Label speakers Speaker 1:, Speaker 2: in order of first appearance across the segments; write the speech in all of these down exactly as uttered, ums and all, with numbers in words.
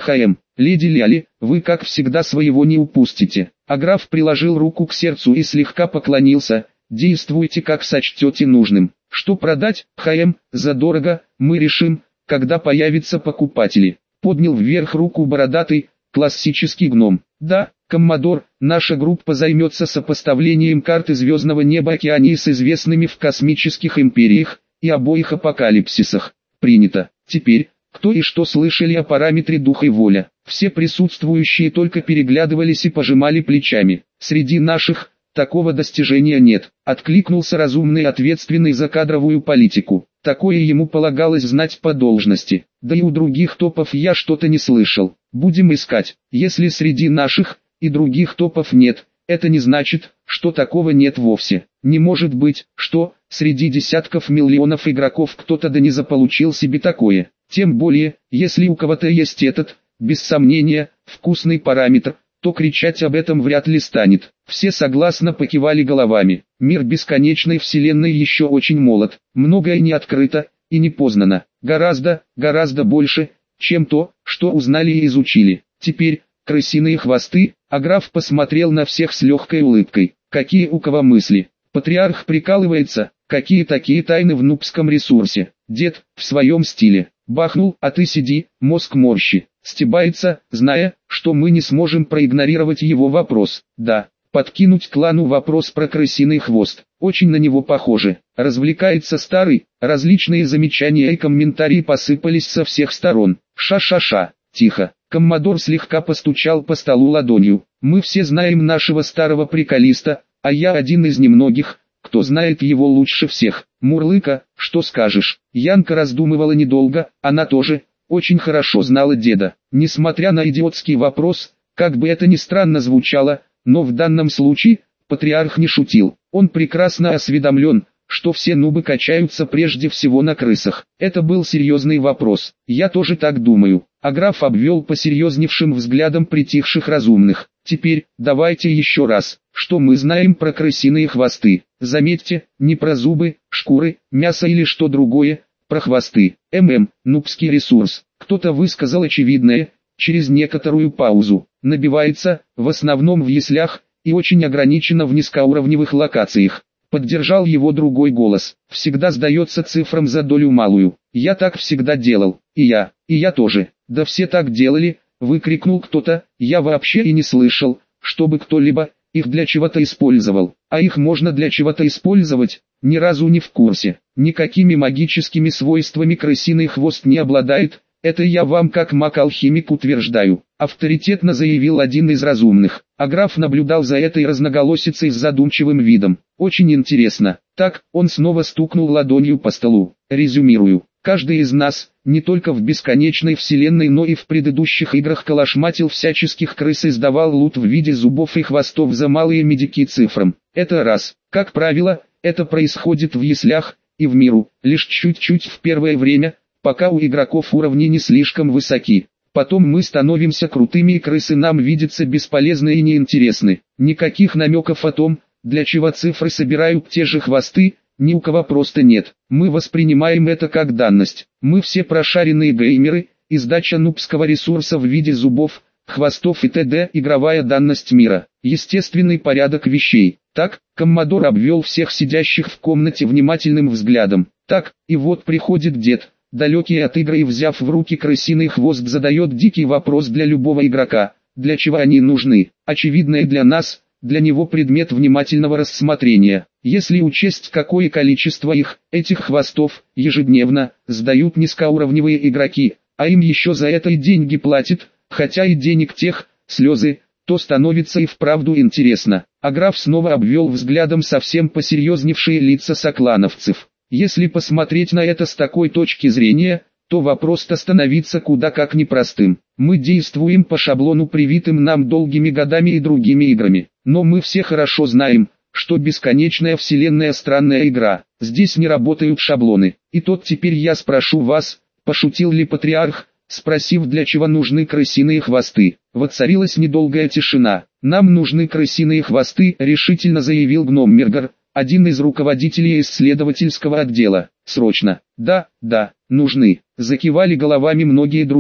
Speaker 1: Хм, леди Ляли, вы как всегда своего не упустите. А граф приложил руку к сердцу и слегка поклонился. Действуйте как сочтете нужным. Что продать, Хм, задорого, мы решим, когда появятся покупатели. Поднял вверх руку бородатый, классический гном. Да, коммодор, наша группа займется сопоставлением карты звездного неба Океании с известными в космических империях и обоих апокалипсисах. Принято. Теперь, кто и что слышали о параметре дух и воля? Все присутствующие только переглядывались и пожимали плечами. Среди наших такого достижения нет. Откликнулся разумный, ответственный за кадровую политику. Такое ему полагалось знать по должности. Да и у других топов я что-то не слышал. Будем искать. Если среди наших и других топов нет, это не значит, что такого нет вовсе. Не может быть, что среди десятков миллионов игроков кто-то да не заполучил себе такое. Тем более, если у кого-то есть этот, без сомнения, вкусный параметр, то кричать об этом вряд ли станет. Все согласно покивали головами. Мир бесконечной вселенной еще очень молод. Многое не открыто и не познано. Гораздо, гораздо больше, чем то, что узнали и изучили. Теперь, крысиные хвосты, а граф посмотрел на всех с легкой улыбкой. Какие у кого мысли? Патриарх прикалывается, какие такие тайны в нубском ресурсе? Дед, в своем стиле. Бахнул, а ты сиди, мозг морщи. Стебается, зная, что мы не сможем проигнорировать его вопрос. Да, подкинуть клану вопрос про крысиный хвост. Очень на него похоже. Развлекается старый, различные замечания и комментарии посыпались со всех сторон. Ша-ша-ша, тихо. Коммодор слегка постучал по столу ладонью. Мы все знаем нашего старого приколиста, а я один из немногих, кто знает его лучше всех. Мурлыка, что скажешь? Янка раздумывала недолго, она тоже очень хорошо знала деда. Несмотря на идиотский вопрос, как бы это ни странно звучало, но в данном случае, патриарх не шутил. Он прекрасно осведомлен, что все нубы качаются прежде всего на крысах. Это был серьезный вопрос. Я тоже так думаю. А граф обвел посерьезневшим взглядом притихших разумных. Теперь, давайте еще раз, что мы знаем про крысиные хвосты. Заметьте, не про зубы, шкуры, мясо или что другое, про хвосты. ММ, нубский ресурс. Кто-то высказал очевидное, через некоторую паузу. Набивается, в основном в яслях, и очень ограничено в низкоуровневых локациях. Поддержал его другой голос. Всегда сдается цифрам за долю малую. Я так всегда делал. И я, и я тоже. Да все так делали, выкрикнул кто-то. Я вообще и не слышал, чтобы кто-либо их для чего-то использовал. А их можно для чего-то использовать? Ни разу не в курсе. Никакими магическими свойствами крысиный хвост не обладает. Это я вам как маг-алхимик утверждаю, авторитетно заявил один из разумных. А граф наблюдал за этой разноголосицей с задумчивым видом. Очень интересно. Так, он снова стукнул ладонью по столу. Резюмирую. Каждый из нас, не только в бесконечной вселенной, но и в предыдущих играх калашматил всяческих крыс и сдавал лут в виде зубов и хвостов за малые медики цифрам. Это раз. Как правило, это происходит в яслях и в миру, лишь чуть-чуть в первое время, пока у игроков уровни не слишком высоки. Потом мы становимся крутыми и крысы нам видятся бесполезны и неинтересны. Никаких намеков о том, для чего цифры собирают те же хвосты, ни у кого просто нет. Мы воспринимаем это как данность. Мы все прошаренные геймеры, и сдача нубского ресурса в виде зубов, хвостов и т.д. игровая данность мира. Естественный порядок вещей. Так, коммодор обвел всех сидящих в комнате внимательным взглядом. Так, и вот приходит дед, далекий от игры, и взяв в руки крысиный хвост задает дикий вопрос для любого игрока. Для чего они нужны? Очевидное для нас, для него предмет внимательного рассмотрения. Если учесть, какое количество их, этих хвостов, ежедневно, сдают низкоуровневые игроки, а им еще за это и деньги платят, хотя и денег тех, слезы, то становится и вправду интересно. А граф снова обвел взглядом совсем посерьезневшие лица соклановцев. Если посмотреть на это с такой точки зрения, то вопрос-то становится куда как непростым. Мы действуем по шаблону, привитым нам долгими годами и другими играми. Но мы все хорошо знаем, что бесконечная вселенная странная игра. Здесь не работают шаблоны. И тот теперь я спрошу вас, пошутил ли патриарх, спросив, для чего нужны крысиные хвосты. Воцарилась недолгая тишина. Нам нужны крысиные хвосты, решительно заявил гном Мергар, один из руководителей исследовательского отдела. Срочно. Да, да, нужны. Закивали головами многие другие.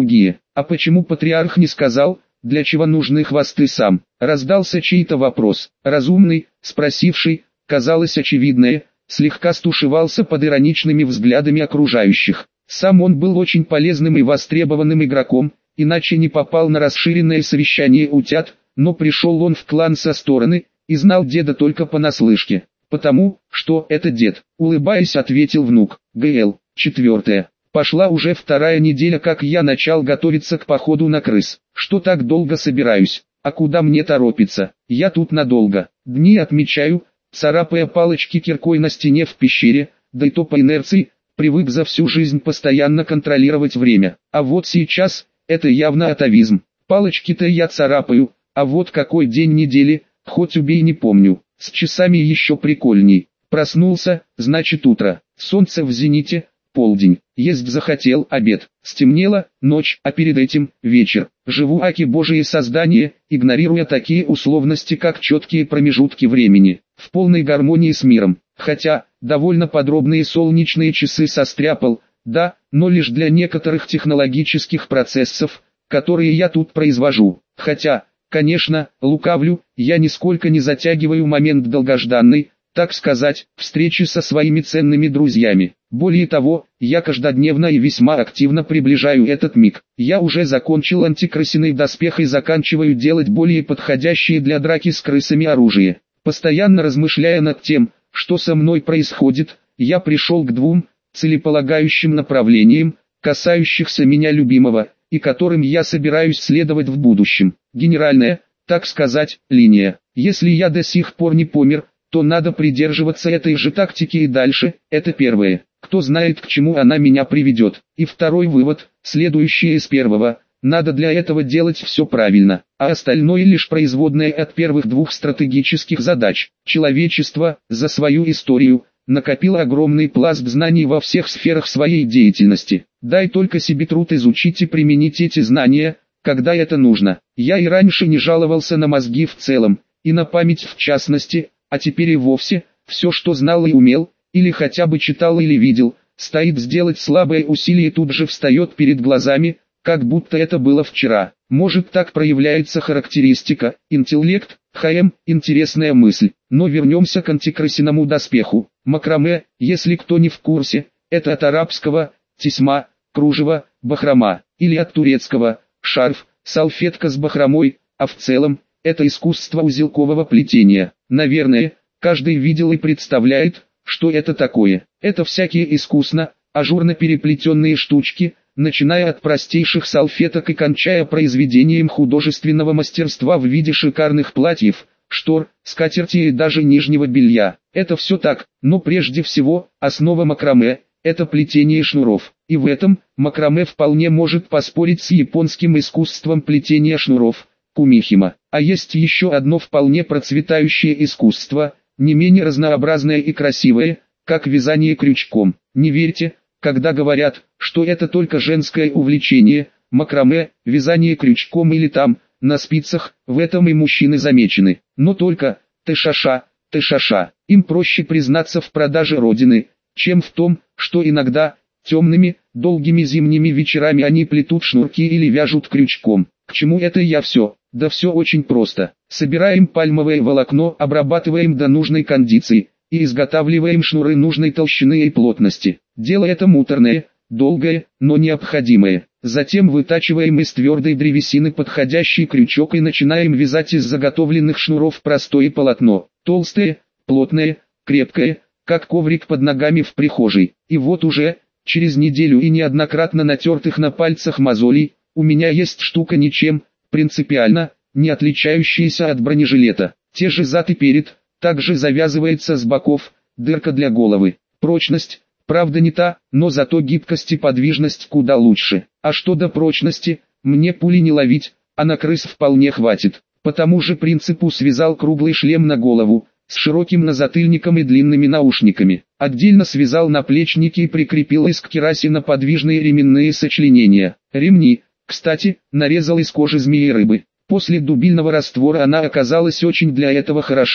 Speaker 1: А почему патриарх не сказал, для чего нужны хвосты сам? Раздался чей-то вопрос. Разумный, спросивший, казалось очевидное, слегка стушевался под ироничными взглядами окружающих. Сам он был очень полезным и востребованным игроком, иначе не попал на расширенное совещание утят, но пришел он в клан со стороны, и знал деда только понаслышке. Потому, что это дед, улыбаясь, ответил внук. ГЛ, четвертая. Пошла уже вторая неделя, как я начал готовиться к походу на крыс. Что так долго собираюсь? А куда мне торопиться? Я тут надолго. Дни отмечаю, царапая палочки киркой на стене в пещере, да и то по инерции, привык за всю жизнь постоянно контролировать время. А вот сейчас, это явно атовизм. Палочки-то я царапаю, а вот какой день недели, хоть убей, не помню. С часами еще прикольней. Проснулся, значит утро. Солнце в зените, полдень. Есть захотел, обед. Стемнело, ночь, а перед этим вечер. Живу аки божие создание, игнорируя такие условности, как четкие промежутки времени. В полной гармонии с миром. Хотя, довольно подробные солнечные часы состряпал, да, но лишь для некоторых технологических процессов, которые я тут произвожу. Хотя, конечно, лукавлю, я нисколько не затягиваю момент долгожданной, так сказать, встречи со своими ценными друзьями. Более того, я каждодневно и весьма активно приближаю этот миг. Я уже закончил антикрысиный доспех и заканчиваю делать более подходящие для драки с крысами оружие. Постоянно размышляя над тем, что со мной происходит, я пришел к двум целеполагающим направлениям, касающихся меня любимого, и которым я собираюсь следовать в будущем. Генеральная, так сказать, линия. Если я до сих пор не помер, то надо придерживаться этой же тактики и дальше. Это первое. Кто знает, к чему она меня приведет. И второй вывод, следующий из первого. Надо для этого делать все правильно, а остальное лишь производное от первых двух стратегических задач. Человечество, за свою историю, накопило огромный пласт знаний во всех сферах своей деятельности. Дай только себе труд изучить и применить эти знания, когда это нужно. Я и раньше не жаловался на мозги в целом, и на память в частности, а теперь и вовсе, все что знал и умел, или хотя бы читал или видел, стоит сделать слабое усилие и тут же встает перед глазами, как будто это было вчера. Может, так проявляется характеристика, интеллект, ХМ, интересная мысль. Но вернемся к антикрысиному доспеху. Макраме, если кто не в курсе, это от арабского тесьма, кружево, бахрома, или от турецкого шарф, салфетка с бахромой, а в целом, это искусство узелкового плетения. Наверное, каждый видел и представляет, что это такое. Это всякие искусно, ажурно переплетенные штучки, начиная от простейших салфеток и кончая произведением художественного мастерства в виде шикарных платьев, штор, скатерти и даже нижнего белья. Это все так, но прежде всего, основа макраме – это плетение шнуров. И в этом, макраме вполне может поспорить с японским искусством плетения шнуров, кумихима. А есть еще одно вполне процветающее искусство, не менее разнообразное и красивое, как вязание крючком. Не верьте, когда говорят, что это только женское увлечение, макраме, вязание крючком или там, на спицах, в этом и мужчины замечены. Но только, ты-ша-ша, ты-ша-ша, им проще признаться в продаже родины, чем в том, что иногда, темными, долгими зимними вечерами они плетут шнурки или вяжут крючком. К чему это я все? Да все очень просто. Собираем пальмовое волокно, обрабатываем до нужной кондиции, и изготавливаем шнуры нужной толщины и плотности. Дело это муторное, долгое, но необходимое. Затем вытачиваем из твердой древесины подходящий крючок и начинаем вязать из заготовленных шнуров простое полотно. Толстое, плотное, крепкое, как коврик под ногами в прихожей. И вот уже, через неделю и неоднократно натертых на пальцах мозолей, у меня есть штука ничем, принципиально, не отличающаяся от бронежилета. Те же зад и перед, также завязывается с боков, дырка для головы. Прочность, правда не та, но зато гибкость и подвижность куда лучше. А что до прочности, мне пули не ловить, а на крыс вполне хватит. По тому же принципу связал круглый шлем на голову, с широким назатыльником и длинными наушниками. Отдельно связал наплечники и прикрепил из кераси на подвижные ременные сочленения. Ремни, кстати, нарезал из кожи змеи рыбы. После дубильного раствора она оказалась очень для этого хороша.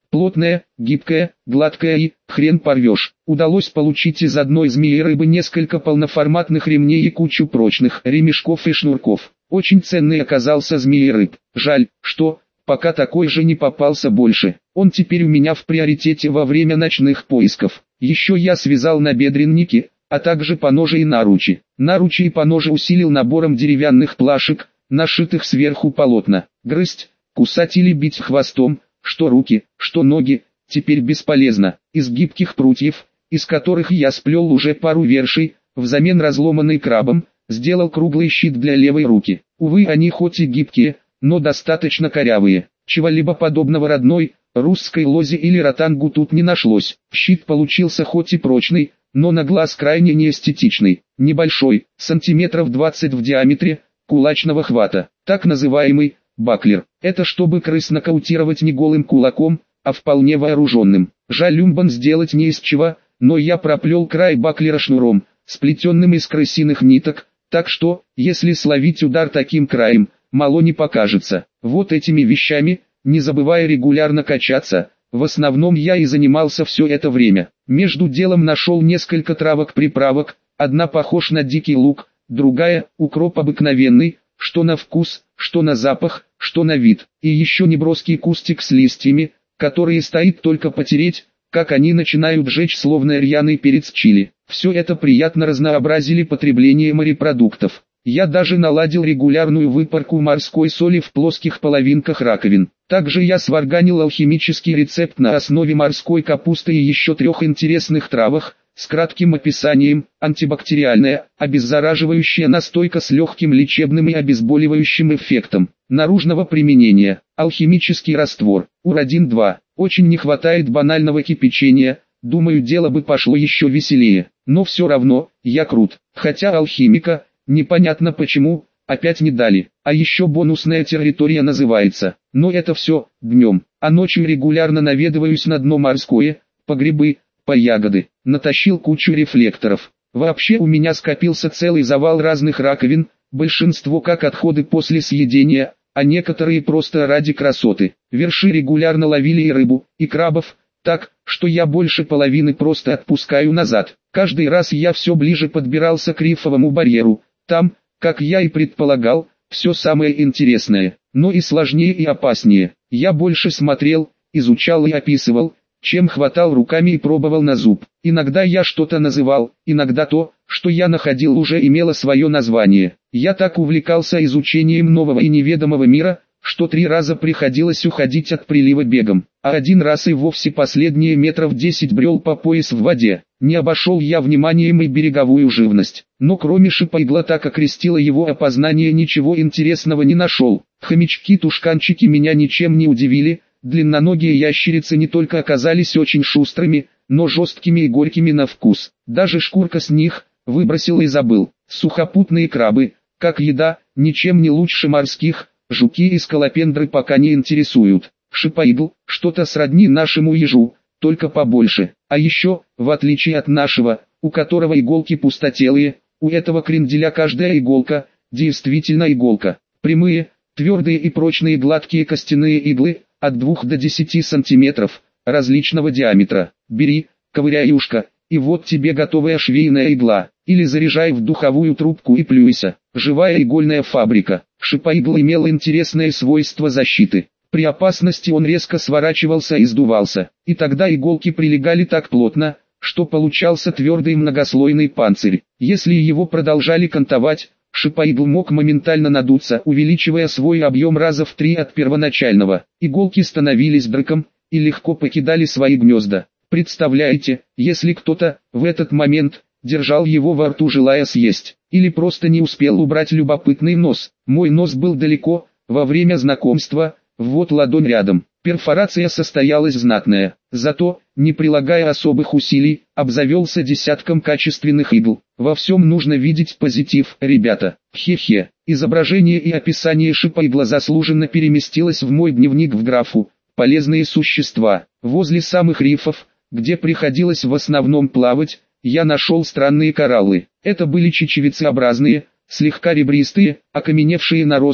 Speaker 1: Плотная, гибкая, гладкая и, хрен порвешь. Удалось получить из одной змеи рыбы несколько полноформатных ремней и кучу прочных ремешков и шнурков. Очень ценный оказался змеи рыб. Жаль, что, пока такой же не попался больше. Он теперь у меня в приоритете во время ночных поисков. Еще я связал набедренники, а также поножи и наручи. Наручи и поножи усилил набором деревянных плашек, нашитых сверху полотна. Грызть, кусать или бить хвостом, что руки, что ноги, теперь бесполезно. Из гибких прутьев, из которых я сплел уже пару вершей, взамен разломанной крабом, сделал круглый щит для левой руки. Увы, они хоть и гибкие, но достаточно корявые. Чего-либо подобного родной, русской лозе или ротангу тут не нашлось. Щит получился хоть и прочный, но на глаз крайне неэстетичный. Небольшой, сантиметров двадцать в диаметре, кулачного хвата. Так называемый баклер. Это чтобы крыс нокаутировать не голым кулаком, а вполне вооруженным. Жаль, люмбан сделать не из чего, но я проплел край баклера шнуром, сплетенным из крысиных ниток, так что, если словить удар таким краем, мало не покажется. Вот этими вещами, не забывая регулярно качаться, в основном я и занимался все это время. Между делом нашел несколько травок-приправок, одна похож на дикий лук, другая – укроп обыкновенный, что на вкус, что на запах, что на вид. И еще неброский кустик с листьями, которые стоит только потереть, как они начинают жечь словно рьяный перец чили. Все это приятно разнообразили потребление морепродуктов. Я даже наладил регулярную выпарку морской соли в плоских половинках раковин. Также я сварганил алхимический рецепт на основе морской капусты и еще трех интересных травах, с кратким описанием: антибактериальная, обеззараживающая настойка с легким лечебным и обезболивающим эффектом. Наружного применения: алхимический раствор, ур один два. Очень не хватает банального кипячения, думаю, дело бы пошло еще веселее. Но все равно, я крут. Хотя алхимика, непонятно почему, опять не дали. А еще бонусная территория называется. Но это все, днем. А ночью регулярно наведываюсь на дно морское, по грибы, по ягоды. Натащил кучу рефлекторов. Вообще у меня скопился целый завал разных раковин, большинство как отходы после съедения, а некоторые просто ради красоты. Верши регулярно ловили и рыбу, и крабов, так, что я больше половины просто отпускаю назад. Каждый раз я все ближе подбирался к рифовому барьеру. Там, как я и предполагал, все самое интересное, но и сложнее и опаснее. Я больше смотрел, изучал и описывал, чем хватал руками и пробовал на зуб. Иногда я что-то называл, иногда то, что я находил, уже имело свое название. Я так увлекался изучением нового и неведомого мира, что три раза приходилось уходить от прилива бегом, а один раз и вовсе последние метров десять брел по пояс в воде. Не обошел я вниманием и береговую живность, но кроме шипа-игла, так окрестила его опознание, ничего интересного не нашел. Хомячки-тушканчики меня ничем не удивили. Длинноногие ящерицы не только оказались очень шустрыми, но жесткими и горькими на вкус. Даже шкурка с них выбросил и забыл. Сухопутные крабы, как еда, ничем не лучше морских. Жуки и скалопендры пока не интересуют. Шипоидл, что-то сродни нашему ежу, только побольше. А еще, в отличие от нашего, у которого иголки пустотелые, у этого кренделя каждая иголка, действительно иголка. Прямые, твердые и прочные гладкие костяные иглы, от двух до десяти сантиметров, различного диаметра. Бери, ковыряй ушко, и вот тебе готовая швейная игла. Или заряжай в духовую трубку и плюйся. Живая игольная фабрика. Шипоигл имел интересное свойство защиты. При опасности он резко сворачивался и сдувался, и тогда иголки прилегали так плотно, что получался твердый многослойный панцирь. Если его продолжали кантовать, шипоигл мог моментально надуться, увеличивая свой объем раза в три от первоначального. Иголки становились драком и легко покидали свои гнезда. Представляете, если кто-то, в этот момент, держал его во рту, желая съесть, или просто не успел убрать любопытный нос. Мой нос был далеко, во время знакомства, вот ладонь рядом. Перфорация состоялась знатная, зато, не прилагая особых усилий, обзавелся десятком качественных игл. Во всем нужно видеть позитив, ребята. Хе-хе. Изображение и описание шипоигла заслуженно переместилось в мой дневник в графу «Полезные существа». Возле самых рифов, где приходилось в основном плавать, я нашел странные кораллы. Это были чечевицеобразные, слегка ребристые, окаменевшие наросты,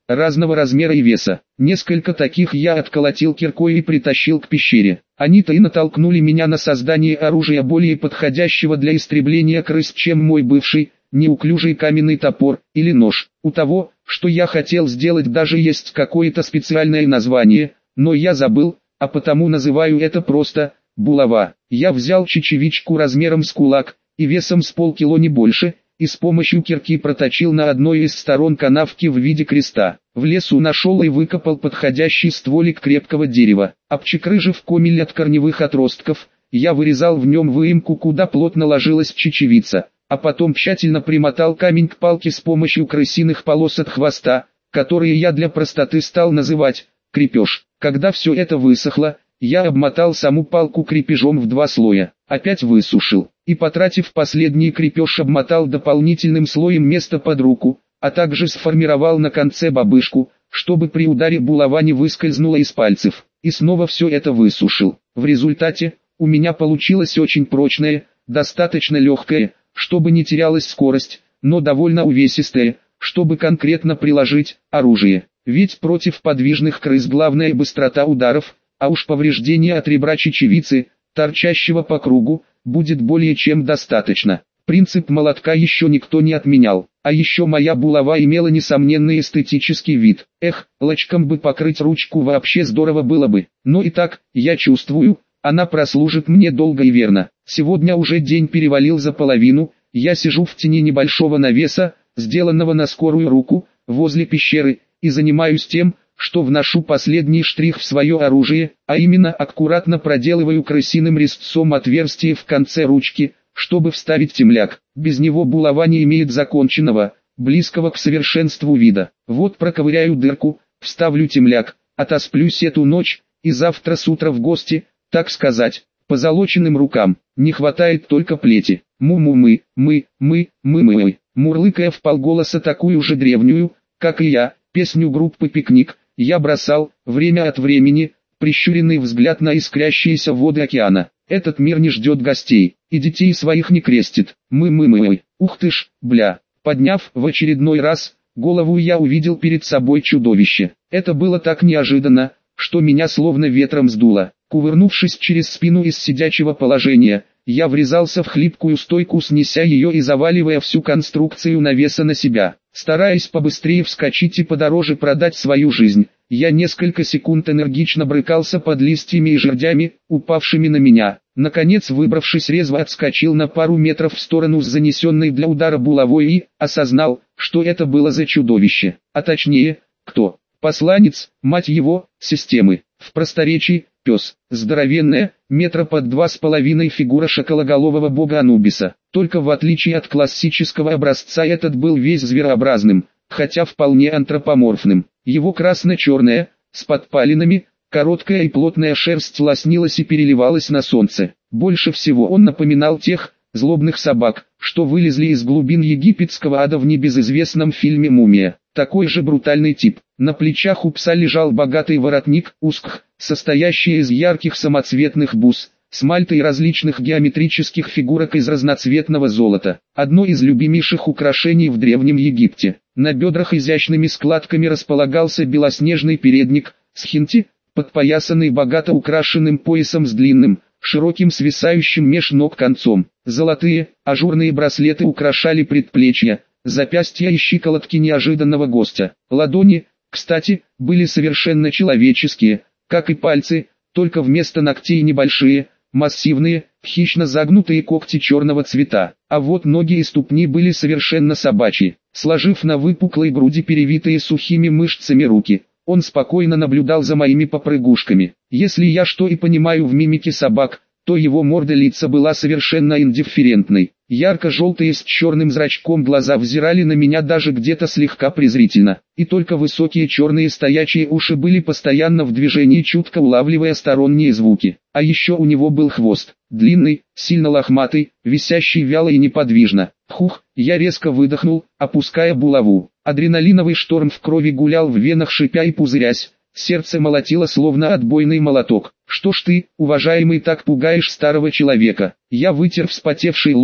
Speaker 1: разного размера и веса. Несколько таких я отколотил киркой и притащил к пещере. Они-то и натолкнули меня на создание оружия более подходящего для истребления крыс, чем мой бывший, неуклюжий каменный топор или нож. У того, что я хотел сделать, даже есть какое-то специальное название, но я забыл, а потому называю это просто булава. Я взял чечевичку размером с кулак и весом с полкило не больше, и с помощью кирки проточил на одной из сторон канавки в виде креста. В лесу нашел и выкопал подходящий стволик крепкого дерева. Обчекрыжив комель от корневых отростков, я вырезал в нем выемку, куда плотно ложилась чечевица, а потом тщательно примотал камень к палке с помощью крысиных полос от хвоста, которые я для простоты стал называть крепеж. Когда все это высохло, я обмотал саму палку крепежом в два слоя, опять высушил, и, потратив последний крепеж, обмотал дополнительным слоем место под руку, а также сформировал на конце бабышку, чтобы при ударе булава не выскользнула из пальцев, и снова все это высушил. В результате, у меня получилось очень прочное, достаточно легкое, чтобы не терялась скорость, но довольно увесистое, чтобы конкретно приложить оружие. Ведь против подвижных крыс главная быстрота ударов, а уж повреждения от ребра чечевицы, торчащего по кругу, будет более чем достаточно. Принцип молотка еще никто не отменял, а еще моя булава имела несомненный эстетический вид. Эх, лачком бы покрыть ручку, вообще здорово было бы. Но и так, я чувствую, она прослужит мне долго и верно. Сегодня уже день перевалил за половину, я сижу в тени небольшого навеса, сделанного на скорую руку, возле пещеры, и занимаюсь тем, что вношу последний штрих в свое оружие, а именно аккуратно проделываю крысиным резцом отверстие в конце ручки, чтобы вставить темляк. Без него булава не имеет законченного, близкого к совершенству вида. Вот проковыряю дырку, вставлю темляк, отосплюсь эту ночь, и завтра с утра в гости, так сказать, позолоченным рукам. Не хватает только плети. Му-му-мы, мы, мы, мы-мы, мурлыкая вполголоса такую же древнюю, как и я, песню группы «Пикник», я бросал, время от времени, прищуренный взгляд на искрящиеся воды океана. Этот мир не ждет гостей, и детей своих не крестит. Мы-мы-мы, ух ты ж, бля. Подняв в очередной раз голову, я увидел перед собой чудовище. Это было так неожиданно, что меня словно ветром сдуло. Кувырнувшись через спину из сидячего положения, я врезался в хлипкую стойку, снеся ее и заваливая всю конструкцию навеса на себя. Стараясь побыстрее вскочить и подороже продать свою жизнь, я несколько секунд энергично брыкался под листьями и жердями, упавшими на меня. Наконец, выбравшись, резво отскочил на пару метров в сторону с занесенной для удара булавой и осознал, что это было за чудовище. А точнее, кто? Посланец, мать его, системы. В просторечии, пес. Здоровенная, метра под два с половиной фигура шакалоголового бога Анубиса. Только в отличие от классического образца, этот был весь зверообразным, хотя вполне антропоморфным. Его красно-черная, с подпалинами, короткая и плотная шерсть лоснилась и переливалась на солнце. Больше всего он напоминал тех злобных собак, что вылезли из глубин египетского ада в небезызвестном фильме «Мумия». Такой же брутальный тип. На плечах у пса лежал богатый воротник, узких, состоящий из ярких самоцветных бус, смальты и различных геометрических фигурок из разноцветного золота. Одно из любимейших украшений в Древнем Египте. На бедрах изящными складками располагался белоснежный передник, с хинти, подпоясанный богато украшенным поясом с длинным, широким свисающим меж ног концом. Золотые, ажурные браслеты украшали предплечья, запястья и щиколотки неожиданного гостя. Ладони, кстати, были совершенно человеческие, как и пальцы, только вместо ногтей небольшие, массивные, хищно загнутые когти черного цвета. А вот ноги и ступни были совершенно собачьи. Сложив на выпуклой груди перевитые сухими мышцами руки, он спокойно наблюдал за моими попрыгушками. Если я что и понимаю в мимике собак, то его морда лица была совершенно индифферентной. Ярко-желтые с черным зрачком глаза взирали на меня даже где-то слегка презрительно, и только высокие черные стоячие уши были постоянно в движении, чутко улавливая сторонние звуки. А еще у него был хвост, длинный, сильно лохматый, висящий вяло и неподвижно. Хух, я резко выдохнул, опуская булаву. Адреналиновый шторм в крови гулял в венах, шипя и пузырясь. Сердце молотило словно отбойный молоток. «Что ж ты, уважаемый, так пугаешь старого человека?» Я вытер вспотевший лоб,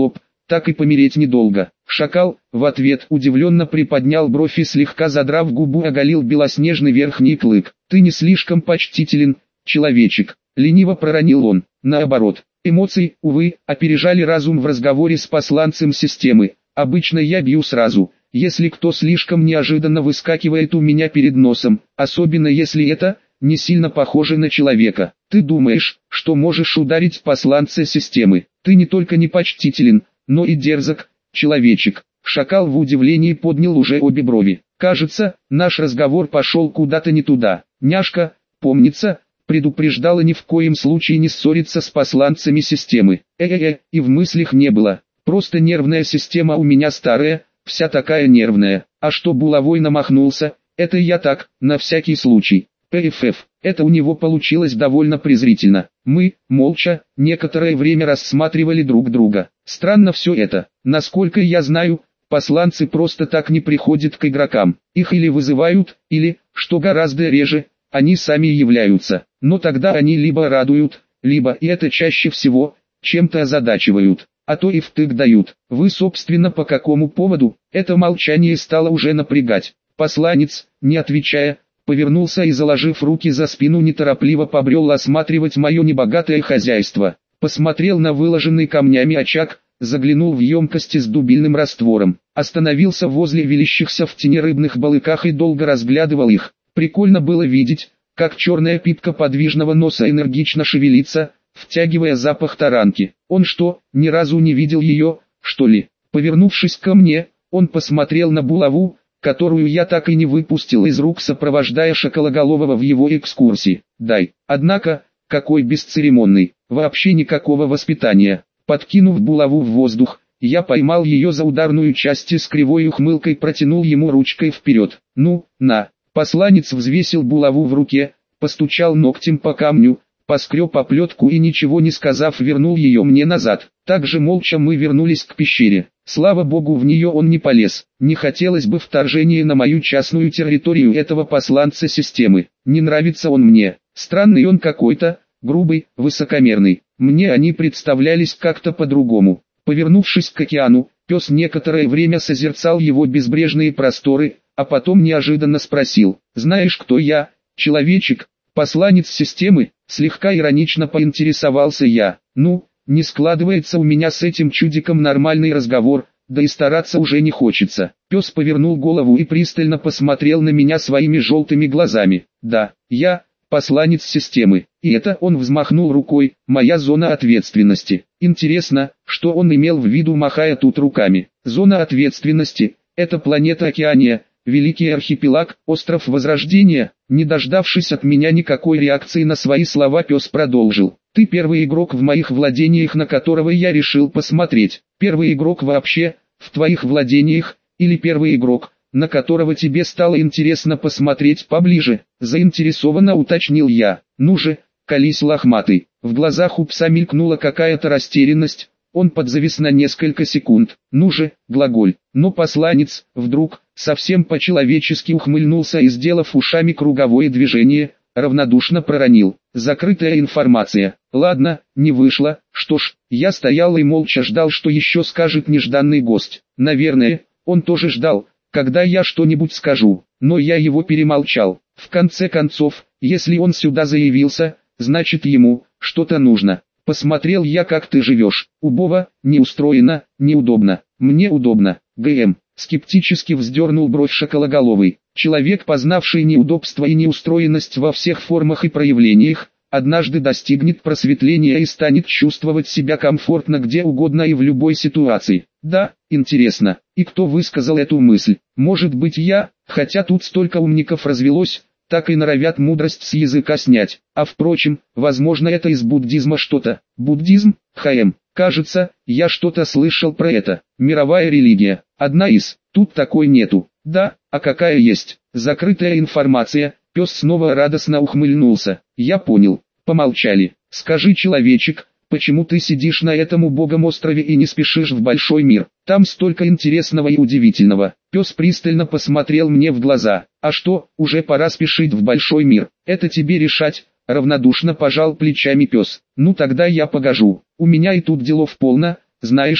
Speaker 1: так и помереть недолго. Шакал, в ответ, удивленно приподнял бровь и слегка задрав губу оголил белоснежный верхний клык. «Ты не слишком почтителен, человечек», — лениво проронил он. Наоборот, эмоции, увы, опережали разум в разговоре с посланцем системы. Обычно я бью сразу, если кто слишком неожиданно выскакивает у меня перед носом, особенно если это не сильно похоже на человека. Ты думаешь, что можешь ударить посланца системы? Ты не только непочтителен, но и дерзок, человечек. Шакал в удивлении поднял уже обе брови. Кажется, наш разговор пошел куда-то не туда. Няшка, помнится, предупреждала ни в коем случае не ссориться с посланцами системы. Э-э-э, и в мыслях не было. Просто нервная система у меня старая, вся такая нервная. А что булавой намахнулся, это я так, на всякий случай. ПФФ, это у него получилось довольно презрительно. Мы, молча, некоторое время рассматривали друг друга. Странно все это. Насколько я знаю, посланцы просто так не приходят к игрокам. Их или вызывают, или, что гораздо реже, они сами являются. Но тогда они либо радуют, либо, и это чаще всего, чем-то озадачивают, а то и втык дают. Вы, собственно, по какому поводу? Это молчание стало уже напрягать. Посланец, не отвечая, повернулся и, заложив руки за спину, неторопливо побрел осматривать мое небогатое хозяйство. Посмотрел на выложенный камнями очаг, заглянул в емкости с дубильным раствором, остановился возле вилящихся в тени рыбных балыках и долго разглядывал их. Прикольно было видеть, как черная пипка подвижного носа энергично шевелится, втягивая запах таранки. Он что, ни разу не видел ее, что ли? Повернувшись ко мне, он посмотрел на булаву, которую я так и не выпустил из рук, сопровождая Шакалоголового в его экскурсии. Дай. Однако, какой бесцеремонный, вообще никакого воспитания. Подкинув булаву в воздух, я поймал ее за ударную часть и с кривой ухмылкой протянул ему ручкой вперед. Ну, на. Посланец взвесил булаву в руке, постучал ногтем по камню, поскреб оплетку и, ничего не сказав, вернул ее мне назад. Также молча мы вернулись к пещере. Слава богу, в нее он не полез. Не хотелось бы вторжения на мою частную территорию этого посланца системы. Не нравится он мне. Странный он какой-то, грубый, высокомерный. Мне они представлялись как-то по-другому. Повернувшись к океану, пес некоторое время созерцал его безбрежные просторы, а потом неожиданно спросил: «Знаешь, кто я, человечек?» «Посланец системы?» — слегка иронично поинтересовался я. «Ну, не складывается у меня с этим чудиком нормальный разговор, да и стараться уже не хочется». Пес повернул голову и пристально посмотрел на меня своими желтыми глазами. «Да, я, посланец системы, и это», — он взмахнул рукой, — «моя зона ответственности». Интересно, что он имел в виду, махая тут руками. Зона ответственности — это планета Океания, Великий архипелаг, остров Возрождения. Не дождавшись от меня никакой реакции на свои слова, пес продолжил: «Ты первый игрок в моих владениях, на которого я решил посмотреть. Первый игрок вообще, в твоих владениях, или первый игрок, на которого тебе стало интересно посмотреть поближе?» Заинтересованно уточнил я. «Ну же, колись, лохматый». В глазах у пса мелькнула какая-то растерянность. Он подзавис на несколько секунд. «Ну же, глаголь». Но посланец, вдруг, совсем по-человечески ухмыльнулся и, сделав ушами круговое движение, равнодушно проронил: «Закрытая информация». Ладно, не вышло. Что ж, я стоял и молча ждал, что еще скажет нежданный гость. Наверное, он тоже ждал, когда я что-нибудь скажу, но я его перемолчал. В конце концов, если он сюда заявился, значит ему что-то нужно. Посмотрел я, как ты живешь. Убого, неустроено, неудобно. Мне удобно. ГМ. Скептически вздернул бровь Шакалоголовый. Человек, познавший неудобства и неустроенность во всех формах и проявлениях, однажды достигнет просветления и станет чувствовать себя комфортно где угодно и в любой ситуации. Да, интересно, и кто высказал эту мысль? Может быть я, хотя тут столько умников развелось, так и норовят мудрость с языка снять. А впрочем, возможно, это из буддизма что-то. Буддизм? ХМ. Кажется, я что-то слышал про это. Мировая религия. Одна из. Тут такой нету. Да, а какая есть? Закрытая информация. Пес снова радостно ухмыльнулся. Я понял. Помолчали. Скажи, человечек, почему ты сидишь на этом убогом острове и не спешишь в большой мир? Там столько интересного и удивительного. Пес пристально посмотрел мне в глаза. А что, уже пора спешить в большой мир? Это тебе решать. Равнодушно пожал плечами пес. Ну тогда я погожу. У меня и тут делов полно, знаешь ли.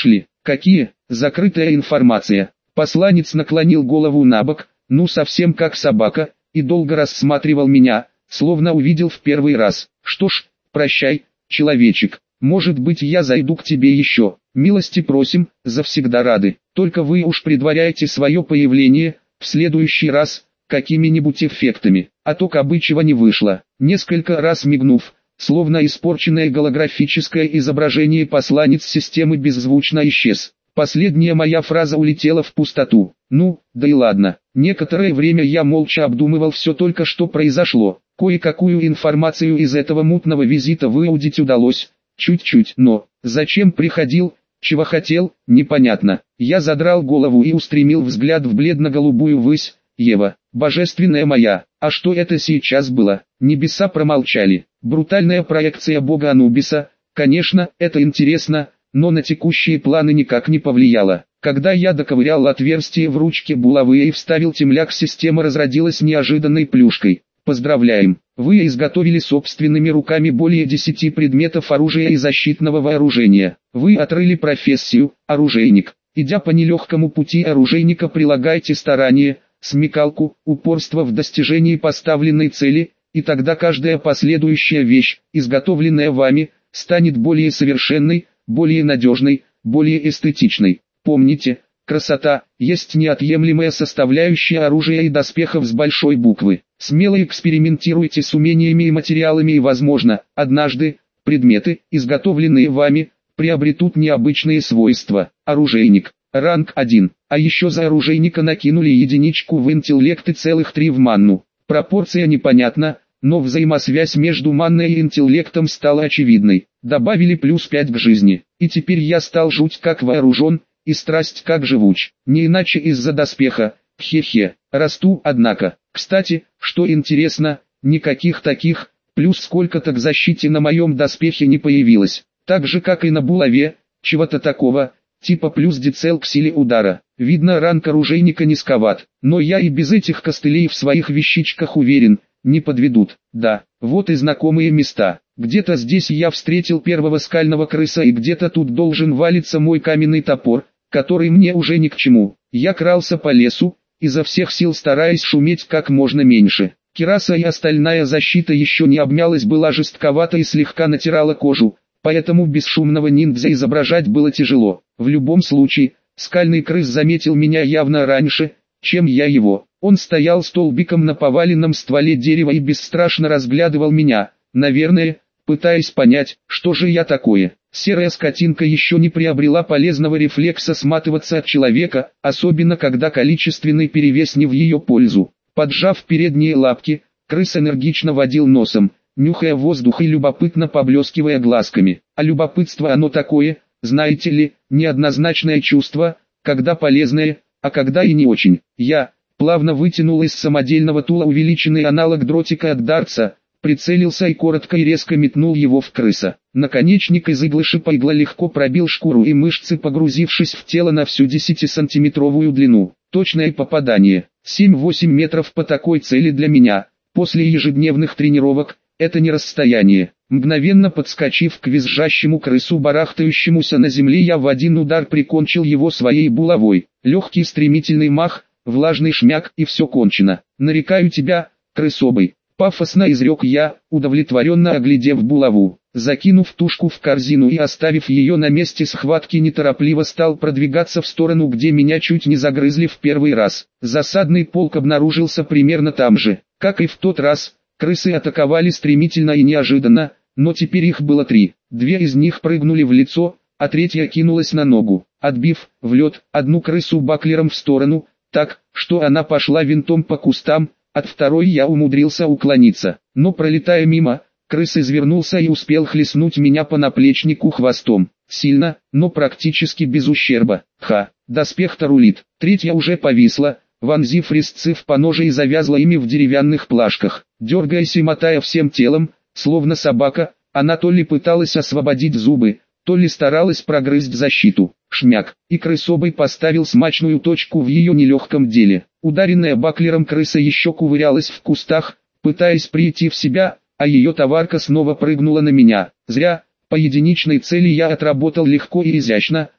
Speaker 1: Какие? Закрытая информация. Посланец наклонил голову набок, ну совсем как собака, и долго рассматривал меня, словно увидел в первый раз. Что ж, прощай, человечек, может быть я зайду к тебе еще. Милости просим, завсегда рады. Только вы уж предваряйте свое появление, в следующий раз, какими-нибудь эффектами, а то кабычего не вышло. Несколько раз мигнув, словно испорченное голографическое изображение, посланец системы беззвучно исчез. Последняя моя фраза улетела в пустоту. Ну, да и ладно. Некоторое время я молча обдумывал все только что произошло. Кое-какую информацию из этого мутного визита выудить удалось. Чуть-чуть, но зачем приходил, чего хотел, непонятно. Я задрал голову и устремил взгляд в бледно-голубую высь. Ева, божественная моя, а что это сейчас было? Небеса промолчали. Брутальная проекция бога Анубиса. Конечно, это интересно, но на текущие планы никак не повлияло. Когда я доковырял отверстие в ручке булавы и вставил темляк, система разродилась неожиданной плюшкой. Поздравляем, вы изготовили собственными руками более десяти предметов оружия и защитного вооружения. Вы отрыли профессию, оружейник. Идя по нелегкому пути оружейника, прилагайте старания, смекалку, упорство в достижении поставленной цели, и тогда каждая последующая вещь, изготовленная вами, станет более совершенной, более надежной, более эстетичной. Помните, красота есть неотъемлемая составляющая оружия и доспехов с большой буквы. Смело экспериментируйте с умениями и материалами, и возможно, однажды, предметы, изготовленные вами, приобретут необычные свойства. Оружейник. Ранг один. А еще за оружейника накинули единичку в интеллект и целых три в манну. Пропорция непонятна, но взаимосвязь между манной и интеллектом стала очевидной. Добавили плюс пять к жизни. И теперь я стал жуть как вооружен, и страсть как живуч. Не иначе из-за доспеха. Хе-хе. Расту, однако. Кстати, что интересно, никаких таких, плюс сколько-то к защите на моем доспехе не появилось. Так же как и на булаве, чего-то такого, типа плюс децел к силе удара. Видно, ранг оружейника низковат, но я и без этих костылей в своих вещичках уверен, не подведут. Да, вот и знакомые места. Где-то здесь я встретил первого скального крыса, и где-то тут должен валиться мой каменный топор, который мне уже ни к чему. Я крался по лесу, изо всех сил стараясь шуметь как можно меньше. Кираса и остальная защита еще не обмялась, была жестковата и слегка натирала кожу, поэтому бесшумного ниндзя изображать было тяжело. В любом случае, скальный крыс заметил меня явно раньше, чем я его. Он стоял столбиком на поваленном стволе дерева и бесстрашно разглядывал меня, наверное, пытаясь понять, что же я такое. Серая скотинка еще не приобрела полезного рефлекса сматываться от человека, особенно когда количественный перевес не в ее пользу. Поджав передние лапки, крыс энергично водил носом, нюхая воздух и любопытно поблескивая глазками. А любопытство, оно такое, знаете ли, неоднозначное чувство, когда полезное, а когда и не очень. Я плавно вытянул из самодельного тула увеличенный аналог дротика от дартса, прицелился и коротко и резко метнул его в крыса. Наконечник из иглы шипа игла легко пробил шкуру и мышцы, погрузившись в тело на всю десятисантиметровую длину. Точное попадание. семь-восемь метров по такой цели для меня, после ежедневных тренировок, это не расстояние. Мгновенно подскочив к визжащему крысу, барахтающемуся на земле, я в один удар прикончил его своей булавой. Легкий стремительный мах, влажный шмяк, и все кончено. Нарекаю тебя, крысобой. Пафосно изрек я, удовлетворенно оглядев булаву. Закинув тушку в корзину и оставив ее на месте схватки, неторопливо стал продвигаться в сторону, где меня чуть не загрызли в первый раз. Засадный полк обнаружился примерно там же. Как и в тот раз, крысы атаковали стремительно и неожиданно, но теперь их было три. Две из них прыгнули в лицо, а третья кинулась на ногу, отбив в лед одну крысу баклером в сторону, так, что она пошла винтом по кустам. От второй я умудрился уклониться, но пролетая мимо, крыс извернулся и успел хлестнуть меня по наплечнику хвостом. Сильно, но практически без ущерба. Ха, доспех-то рулит. Третья уже повисла, вонзив резцы в поножи и завязла ими в деревянных плашках. Дергаясь и мотая всем телом, словно собака, она то ли пыталась освободить зубы, то ли старалась прогрызть защиту. Шмяк, и крысобой поставил смачную точку в ее нелегком деле. Ударенная баклером крыса еще кувырялась в кустах, пытаясь прийти в себя, а ее товарка снова прыгнула на меня. Зря, по единичной цели я отработал легко и изящно,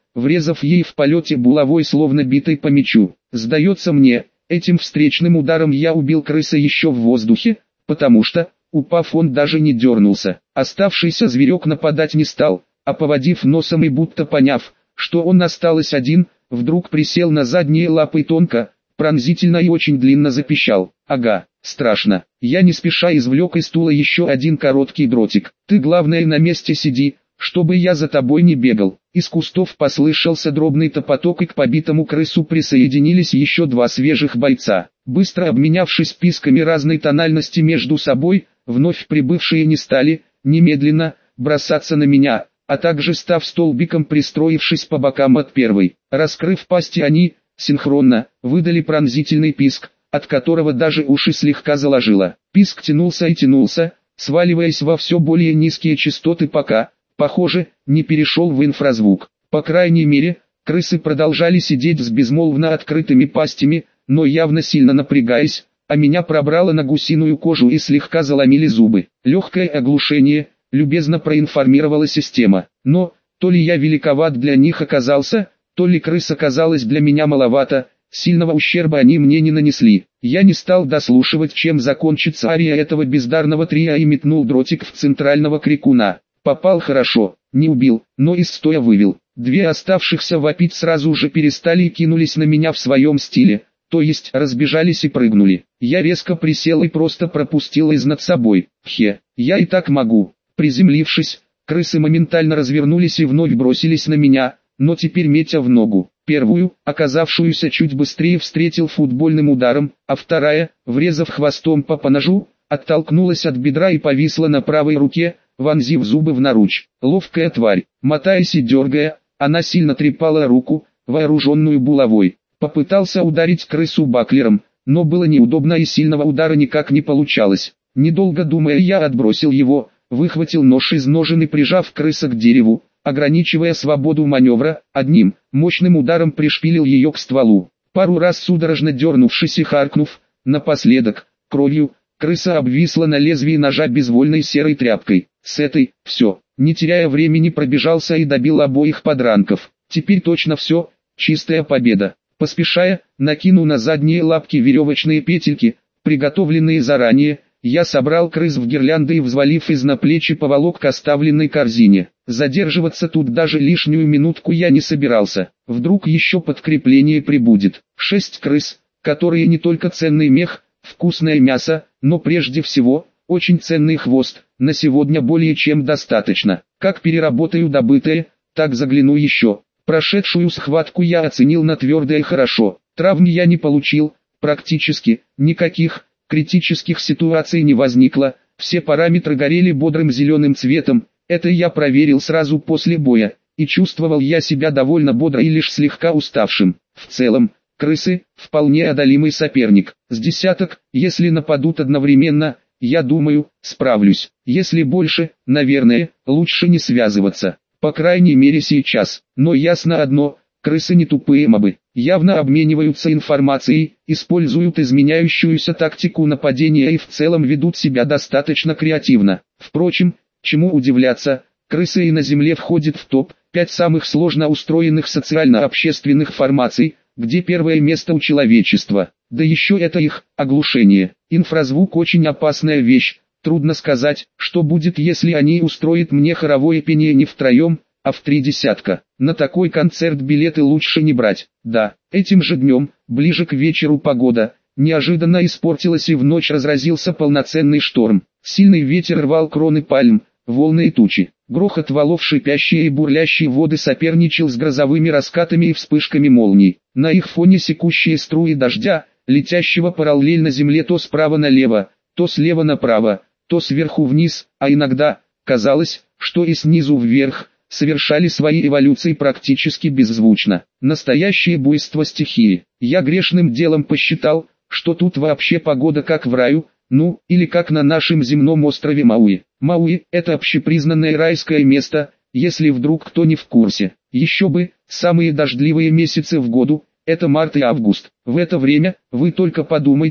Speaker 1: врезав ей в полете булавой словно битой по мячу. Сдается мне, этим встречным ударом я убил крыса еще в воздухе, потому что, упав, он даже не дернулся. Оставшийся зверек нападать не стал, а поводив носом и будто поняв, что он остался один, вдруг присел на задние лапы и тонко, пронзительно и очень длинно запищал. Ага, страшно. Я не спеша извлек из стула еще один короткий дротик. Ты главное на месте сиди, чтобы я за тобой не бегал. Из кустов послышался дробный топоток, и к побитому крысу присоединились еще два свежих бойца. Быстро обменявшись писками разной тональности между собой, вновь прибывшие не стали, немедленно, бросаться на меня, а также став столбиком, пристроившись по бокам от первой. Раскрыв пасти, они, синхронно, выдали пронзительный писк, от которого даже уши слегка заложило. Писк тянулся и тянулся, сваливаясь во все более низкие частоты, пока, похоже, не перешел в инфразвук. По крайней мере, крысы продолжали сидеть с безмолвно открытыми пастями, но явно сильно напрягаясь, а меня пробрало на гусиную кожу и слегка заломили зубы. Легкое оглушение, любезно проинформировала система. Но, то ли я великоват для них оказался, то ли крыс оказалось для меня маловато, сильного ущерба они мне не нанесли. Я не стал дослушивать, чем закончится ария этого бездарного трио, и метнул дротик в центрального крикуна. Попал хорошо, не убил, но из стоя вывел. Две оставшихся вопить сразу же перестали и кинулись на меня в своем стиле, то есть разбежались и прыгнули. Я резко присел и просто пропустил из над собой. Хе, я и так могу. Приземлившись, крысы моментально развернулись и вновь бросились на меня, но теперь метя в ногу. Первую, оказавшуюся чуть быстрее, встретил футбольным ударом, а вторая, врезав хвостом по поножу, оттолкнулась от бедра и повисла на правой руке, вонзив зубы в наруч. Ловкая тварь, мотаясь и дергая, она сильно трепала руку, вооруженную булавой. Попытался ударить крысу баклером, но было неудобно и сильного удара никак не получалось. Недолго думая, я отбросил его, выхватил нож из ножен и, прижав крыса к дереву, ограничивая свободу маневра, одним, мощным ударом пришпилил ее к стволу. Пару раз судорожно дернувшись и харкнув, напоследок, кровью, крыса обвисла на лезвии ножа безвольной серой тряпкой. С этой, все, не теряя времени, пробежался и добил обоих подранков. Теперь точно все, чистая победа. Поспешая, накинув на задние лапки веревочные петельки, приготовленные заранее, я собрал крыс в гирлянды и, взвалив из на плечи, поволок к оставленной корзине. Задерживаться тут даже лишнюю минутку я не собирался. Вдруг еще подкрепление прибудет. Шесть крыс, которые не только ценный мех, вкусное мясо, но прежде всего, очень ценный хвост, на сегодня более чем достаточно. Как переработаю добытое, так загляну еще. Прошедшую схватку я оценил на твердое хорошо. Травм я не получил, практически, никаких критических ситуаций не возникло, все параметры горели бодрым зеленым цветом, это я проверил сразу после боя, и чувствовал я себя довольно бодро и лишь слегка уставшим. В целом, крысы – вполне одолимый соперник. С десяток, если нападут одновременно, я думаю, справлюсь. Если больше, наверное, лучше не связываться. По крайней мере сейчас. Но ясно одно, крысы не тупые мобы. Явно обмениваются информацией, используют изменяющуюся тактику нападения и в целом ведут себя достаточно креативно. Впрочем, чему удивляться, крысы и на Земле входят в топ пять самых сложно устроенных социально-общественных формаций, где первое место у человечества. Да еще это их оглушение. Инфразвук очень опасная вещь, трудно сказать, что будет, если они устроят мне хоровое пение не втроем, а в три десятка. На такой концерт билеты лучше не брать. Да, этим же днем, ближе к вечеру, погода неожиданно испортилась и в ночь разразился полноценный шторм. Сильный ветер рвал кроны пальм, волны и тучи. Грохот валов, шипящие и бурлящие воды соперничал с грозовыми раскатами и вспышками молний. На их фоне секущие струи дождя, летящего параллельно земле то справа налево, то слева направо, то сверху вниз, а иногда, казалось, что и снизу вверх, совершали свои эволюции практически беззвучно. Настоящее буйство стихии. Я грешным делом посчитал, что тут вообще погода как в раю, ну, или как на нашем земном острове Мауи. Мауи – это общепризнанное райское место, если вдруг кто не в курсе. Еще бы, самые дождливые месяцы в году – это март и август. В это время, вы только подумайте,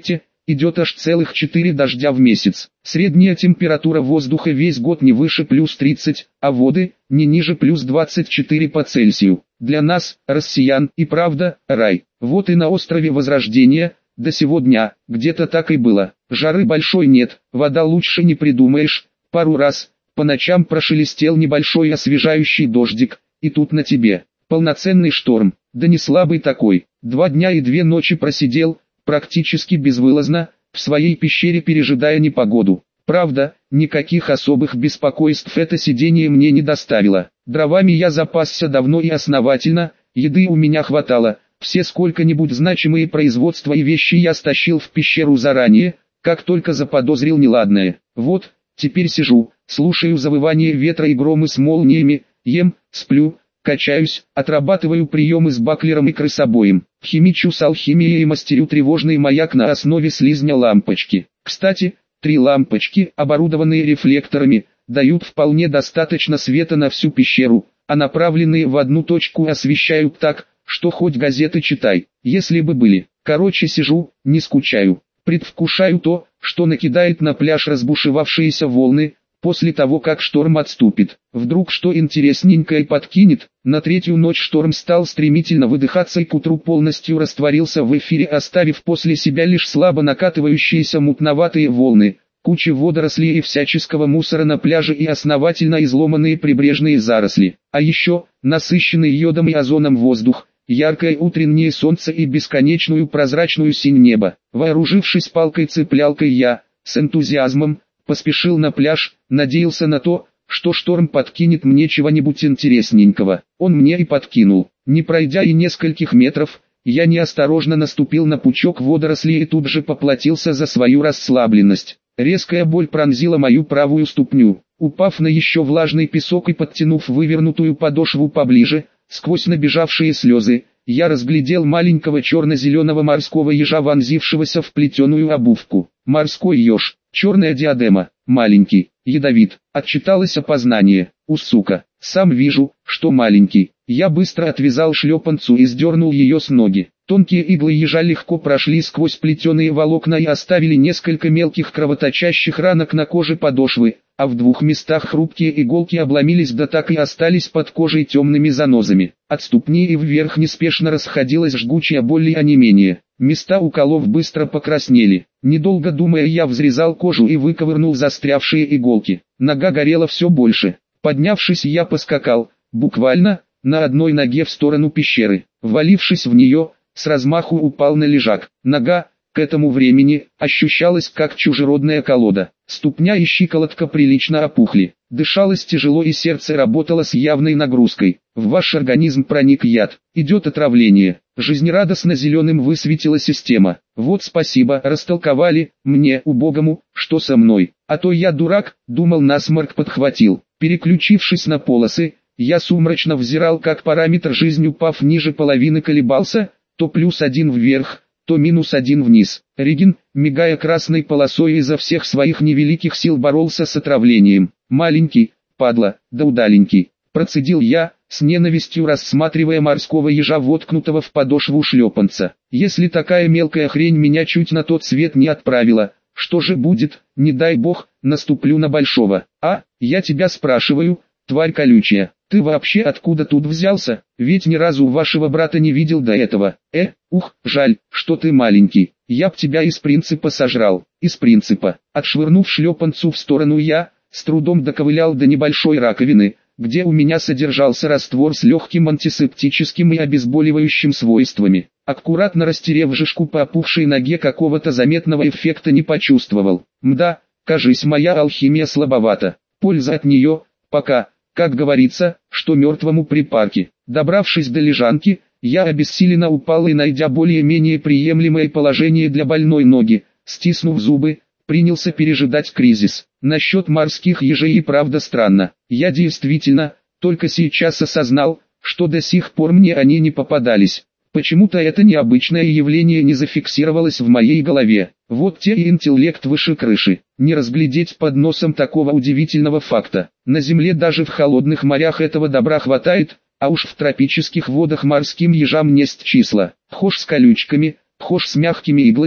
Speaker 1: идет аж целых четыре дождя в месяц. Средняя температура воздуха весь год не выше плюс тридцать, а воды не ниже плюс двадцать четыре по Цельсию. Для нас, россиян, и правда, рай. Вот и на острове Возрождения, до сего дня, где-то так и было. Жары большой нет, вода лучше не придумаешь. Пару раз, по ночам прошелестел небольшой освежающий дождик, и тут на тебе. Полноценный шторм, да не слабый такой. Два дня и две ночи просидел, практически безвылазно, в своей пещере пережидая непогоду. Правда, никаких особых беспокойств это сидение мне не доставило. Дровами я запасся давно и основательно, еды у меня хватало. Все сколько-нибудь значимые производства и вещи я стащил в пещеру заранее, как только заподозрил неладное. Вот, теперь сижу, слушаю завывание ветра и громы с молниями, ем, сплю, качаюсь, отрабатываю приемы с баклером и крысобоем, химичу с алхимией и мастерю тревожный маяк на основе слизня лампочки. Кстати, три лампочки, оборудованные рефлекторами, дают вполне достаточно света на всю пещеру, а направленные в одну точку освещают так, что хоть газеты читай, если бы были. Короче, сижу, не скучаю, предвкушаю то, что накидает на пляж разбушевавшиеся волны, после того как шторм отступит. Вдруг что интересненькое подкинет. На третью ночь шторм стал стремительно выдыхаться и к утру полностью растворился в эфире, оставив после себя лишь слабо накатывающиеся мутноватые волны, кучи водорослей и всяческого мусора на пляже и основательно изломанные прибрежные заросли. А еще, насыщенный йодом и озоном воздух, яркое утреннее солнце и бесконечную прозрачную синь неба. Вооружившись палкой-цеплялкой, я, с энтузиазмом, поспешил на пляж, надеялся на то, что шторм подкинет мне чего-нибудь интересненького. Он мне и подкинул. Не пройдя и нескольких метров, я неосторожно наступил на пучок водорослей и тут же поплатился за свою расслабленность. Резкая боль пронзила мою правую ступню. Упав на еще влажный песок и подтянув вывернутую подошву поближе, сквозь набежавшие слезы, я разглядел маленького черно-зеленого морского ежа, вонзившегося в плетеную обувку. Морской еж, черная диадема, маленький, ядовит, отчиталось опознание. У сука, сам вижу, что маленький. Я быстро отвязал шлепанцу и сдернул ее с ноги. Тонкие иглы ежа легко прошли сквозь плетеные волокна и оставили несколько мелких кровоточащих ранок на коже подошвы, а в двух местах хрупкие иголки обломились, да так и остались под кожей темными занозами. От ступни и вверх неспешно расходилась жгучая боль и онемение. Места уколов быстро покраснели. Недолго думая, я взрезал кожу и выковырнул застрявшие иголки. Нога горела все больше. Поднявшись, я поскакал, буквально, на одной ноге в сторону пещеры. Ввалившись в нее, с размаху упал на лежак. Нога, к этому времени, ощущалась как чужеродная колода. Ступня и щиколотка прилично опухли. Дышалось тяжело и сердце работало с явной нагрузкой. В ваш организм проник яд. Идет отравление. Жизнерадостно зеленым высветила система. Вот спасибо, растолковали, мне, убогому, что со мной. А то я дурак, думал, насморк подхватил. Переключившись на полосы, я сумрачно взирал, как параметр жизнь, упав ниже половины, колебался, то плюс один вверх, то минус один вниз. Реген, мигая красной полосой, изо всех своих невеликих сил боролся с отравлением. Маленький, падла, да удаленький, процедил я, с ненавистью рассматривая морского ежа, воткнутого в подошву шлепанца. Если такая мелкая хрень меня чуть на тот свет не отправила, что же будет, не дай бог, наступлю на большого. А, я тебя спрашиваю, тварь колючая, ты вообще откуда тут взялся? Ведь ни разу вашего брата не видел до этого. Э, ух, жаль, что ты маленький. Я б тебя из принципа сожрал. Из принципа. Отшвырнув шлепанцу в сторону, я с трудом доковылял до небольшой раковины, где у меня содержался раствор с легким антисептическим и обезболивающим свойствами. Аккуратно растерев жижку по опухшей ноге, какого-то заметного эффекта не почувствовал. Мда, кажись, моя алхимия слабовата. Польза от нее, пока, как говорится, что мертвому припарки. Добравшись до лежанки, я обессиленно упал и, найдя более-менее приемлемое положение для больной ноги, стиснув зубы, принялся пережидать кризис. Насчет морских ежей и правда странно. Я действительно, только сейчас осознал, что до сих пор мне они не попадались. Почему-то это необычное явление не зафиксировалось в моей голове. Вот те и интеллект выше крыши. Не разглядеть под носом такого удивительного факта. На земле даже в холодных морях этого добра хватает, а уж в тропических водах морским ежам несть числа. Хошь с колючками, хошь с мягкими иглами,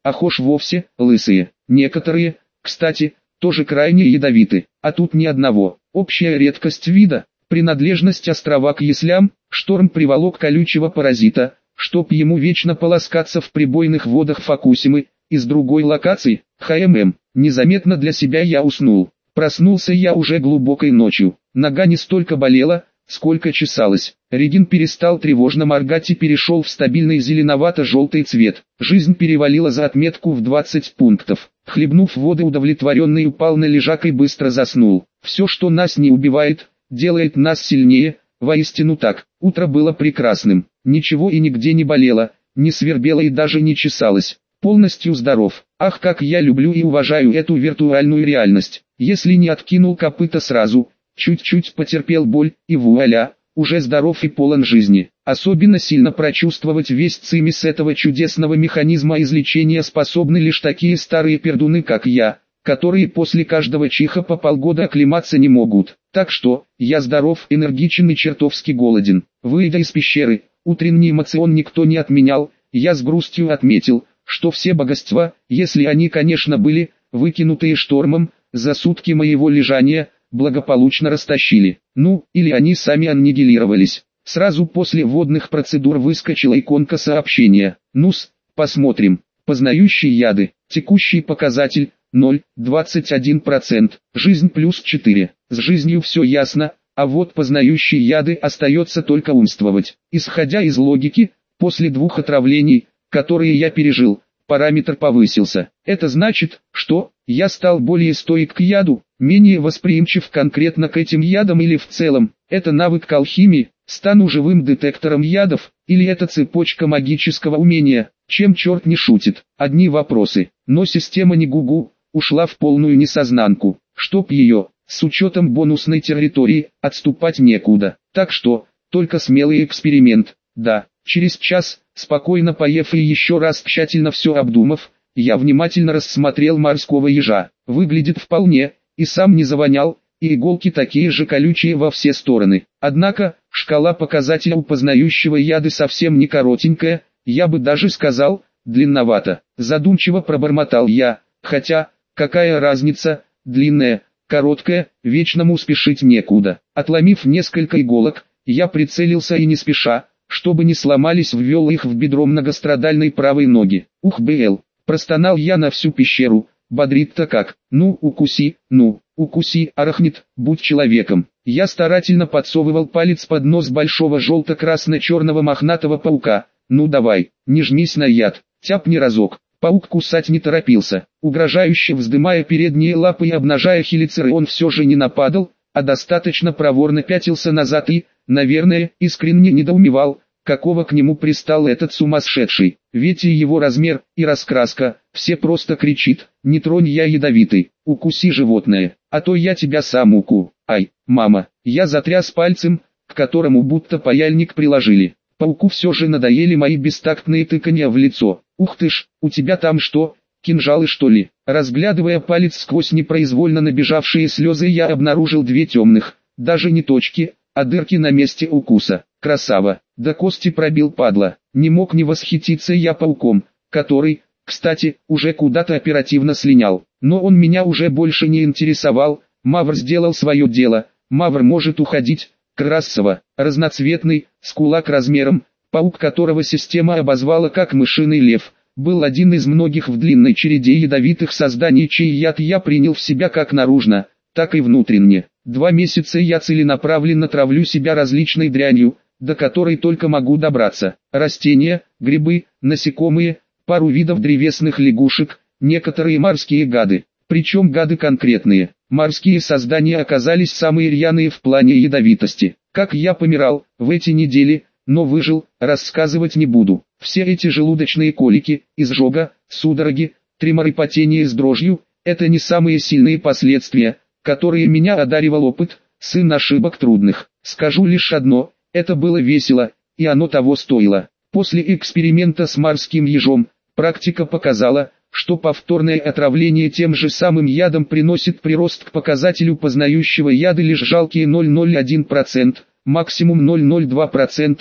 Speaker 1: а хошь вовсе лысые. Некоторые, кстати, тоже крайне ядовиты, а тут ни одного. Общая редкость вида, принадлежность острова к яслям, шторм приволок колючего паразита, чтоб ему вечно полоскаться в прибойных водах Фукусимы. Из другой локации, ХММ, незаметно для себя я уснул. Проснулся я уже глубокой ночью, нога не столько болела, сколько чесалась. Регин перестал тревожно моргать и перешел в стабильный зеленовато-желтый цвет. Жизнь перевалила за отметку в двадцать пунктов. Хлебнув воды, удовлетворенный упал на лежак и быстро заснул. Все, что нас не убивает, делает нас сильнее, воистину так. Утро было прекрасным, ничего и нигде не болело, не свербело и даже не чесалось. Полностью здоров. Ах, как я люблю и уважаю эту виртуальную реальность. Если не откинул копыта сразу, чуть-чуть потерпел боль, и вуаля, уже здоров и полон жизни. Особенно сильно прочувствовать весь цимис этого чудесного механизма излечения способны лишь такие старые пердуны, как я, которые после каждого чиха по полгода оклематься не могут. Так что, я здоров, энергичен и чертовски голоден. Выйдя из пещеры, утренний эмоцион никто не отменял, я с грустью отметил, что все богатства, если они, конечно, были, выкинутые штормом, за сутки моего лежания, благополучно растащили. Ну, или они сами аннигилировались. Сразу после водных процедур выскочила иконка сообщения. Ну-с, посмотрим. Познающие яды. Текущий показатель ноль целых двадцать один сотых процента. Жизнь плюс четыре. С жизнью все ясно, а вот познающие яды остается только умствовать. Исходя из логики, после двух отравлений, которые я пережил, параметр повысился. Это значит, что я стал более стойк к яду, менее восприимчив конкретно к этим ядам или в целом. Это навык к алхимии, стану живым детектором ядов, или это цепочка магического умения, чем черт не шутит. Одни вопросы, но система не гугу, ушла в полную несознанку. Чтоб ее, с учетом бонусной территории, отступать некуда. Так что, только смелый эксперимент, да. Через час, спокойно поев и еще раз тщательно все обдумав, я внимательно рассмотрел морского ежа. Выглядит вполне, и сам не завонял, и иголки такие же колючие во все стороны. Однако, шкала показателя у познающего яды совсем не коротенькая, я бы даже сказал, длинновато. Задумчиво пробормотал я, хотя, какая разница, длинная, короткая, вечному спешить некуда. Отломив несколько иголок, я прицелился и не спеша, чтобы не сломались, ввел их в бедро многострадальной правой ноги. Ух, Бл, простонал я на всю пещеру, бодрит-то как. Ну, укуси, ну, укуси, арахнит, будь человеком. Я старательно подсовывал палец под нос большого желто-красно-черного мохнатого паука. Ну давай, не жмись на яд, тяпни разок. Паук кусать не торопился, угрожающе вздымая передние лапы и обнажая хелицеры, он все же не нападал, а достаточно проворно пятился назад и, наверное, искренне недоумевал, какого к нему пристал этот сумасшедший. Ведь и его размер, и раскраска, все просто кричит: не тронь, я ядовитый, укуси животное, а то я тебя сам уку. Ай, мама, я затряс пальцем, к которому будто паяльник приложили. Пауку все же надоели мои бестактные тыканья в лицо. Ух ты ж, у тебя там что, кинжалы что ли? Разглядывая палец сквозь непроизвольно набежавшие слезы, я обнаружил две темных, даже не точки, а дырки на месте укуса. Красава, до кости пробил, падла. Не мог не восхититься я пауком, который, кстати, уже куда-то оперативно слинял. Но он меня уже больше не интересовал. Мавр сделал свое дело, Мавр может уходить. Красава, разноцветный, с кулак размером, паук, которого система обозвала как мышиный лев, был один из многих в длинной череде ядовитых созданий, чей яд я принял в себя как наружно, так и внутренне. Два месяца я целенаправленно травлю себя различной дрянью, до которой только могу добраться. Растения, грибы, насекомые, пару видов древесных лягушек, некоторые морские гады. Причем гады конкретные. Морские создания оказались самые рьяные в плане ядовитости. Как я помирал в эти недели, но выжил, рассказывать не буду. Все эти желудочные колики, изжога, судороги, треморы, потение с дрожью – это не самые сильные последствия, которые меня одаривал опыт, сын ошибок трудных. Скажу лишь одно – это было весело, и оно того стоило. После эксперимента с морским ежом, практика показала, что повторное отравление тем же самым ядом приносит прирост к показателю познающего яда лишь жалкие ноль целых ноль один процента, максимум ноль целых ноль два процента,